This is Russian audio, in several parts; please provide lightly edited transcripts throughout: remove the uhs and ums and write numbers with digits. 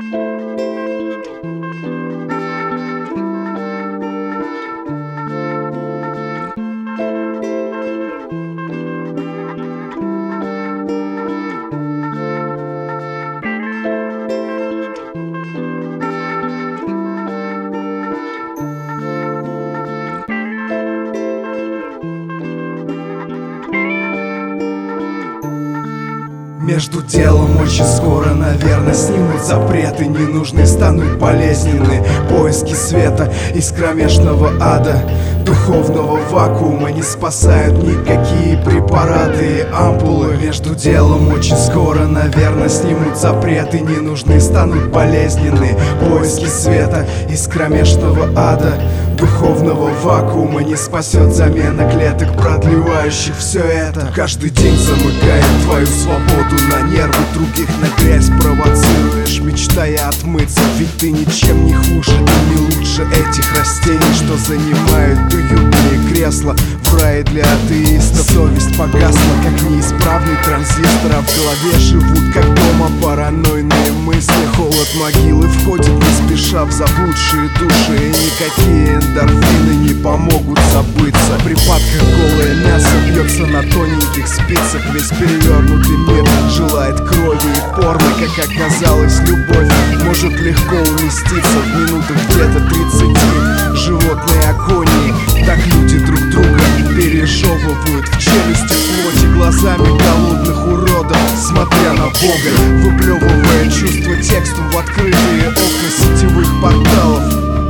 Между делом очень скоро, наверное, снимут запреты ненужные, станут болезненны поиски света из кромешного ада. Духовного вакуума не спасают никакие препараты и ампулы. Между делом очень скоро, наверное, снимут запреты ненужные, станут болезненны поиски света из кромешного ада. Духовного вакуума не спасет замена клеток, продлевающих все это. Каждый день замыкает твою свободу на нервы, других на грязь провоцируешь, мечтая отмыться. Ведь ты ничем не хуже и не лучше этих растений, что занимают уютные кресла в рае для атеистов. Совесть погасла, как неисправный транзистор, а в голове живут, как дома, паранойные мысли. Холод могилы входит не спеша в заблудшие души, и никакие эндорфины не помогут забыться. В припадках голое мясо бьется на тоненьких спицах. Весь перевернутый мир желает крови и порно. Как оказалось, любовь может легко уместиться в минутах где-то 30. Животные агонии, так люди друг друга пережевывают в челюсти плоти глазами голодных уродов, смотря на Бога, выплевывая чувства текстом в открытые окна сетевых порталов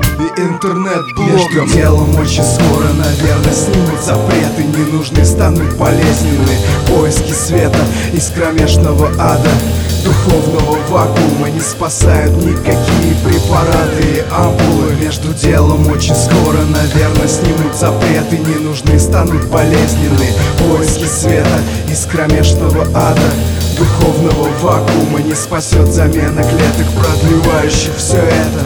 и интернет-блогов. Между делом очень скоро, наверное, снимут запреты ненужные, станут болезненны поиски света из кромешного ада. Духовного вакуума не спасают никакие препараты и ампулы. Между делом очень скоро, наверное, снимут запреты ненужные, станут болезненны поиски света из кромешного ада. Духовного вакуума не спасет замена клеток, продлевающих все это.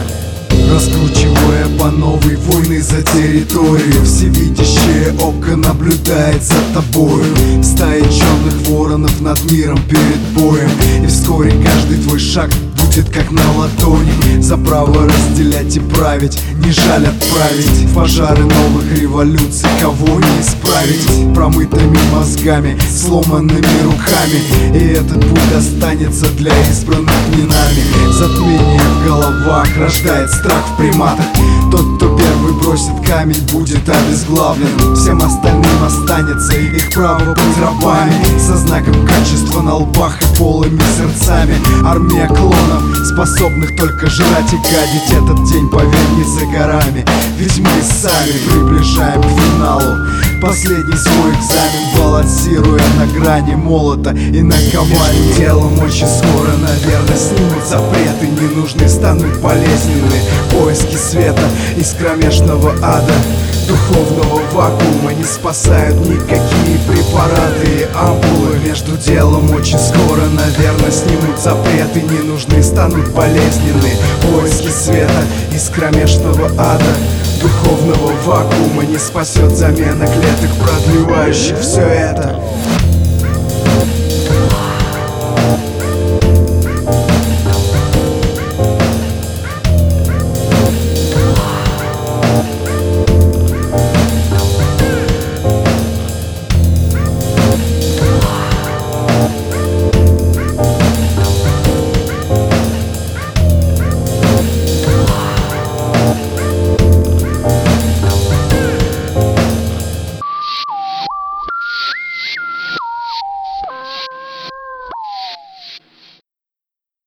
Раскручивая по новой войны за территорию, всевидящее око наблюдает за тобою. Стаи черных воронов над миром перед боем, и вскоре каждый твой шаг будет как на ладони. За право разделять и править не жаль отправить в пожары новых революций, кого не исправить промытыми мозгами, сломанными руками. И этот путь останется для избранных не нами. Затмение в головах рождает страх в приматах. Тот, кто первый бросит камень, будет обезглавлен. Всем остальным останется их право быть рабами, со знаком качества на лбах и полыми сердцами. Армия клонов, способных только жрать и гадить. Этот день, поверь, не за горами, ведь мы сами приближаем к финалу последний свой экзамен, балансируя на грани молота и наковальни. Между делом очень скоро, наверное, снимут запреты ненужные, станут болезненны поиски света из кромешного ада. Духовного вакуума не спасают никакие препараты и ампулы. Между делом очень скоро, наверное, снимут запреты ненужные, станут болезненны поиски света из кромешного ада. Духовного вакуума не спасет замена клеток, продлевающих все это.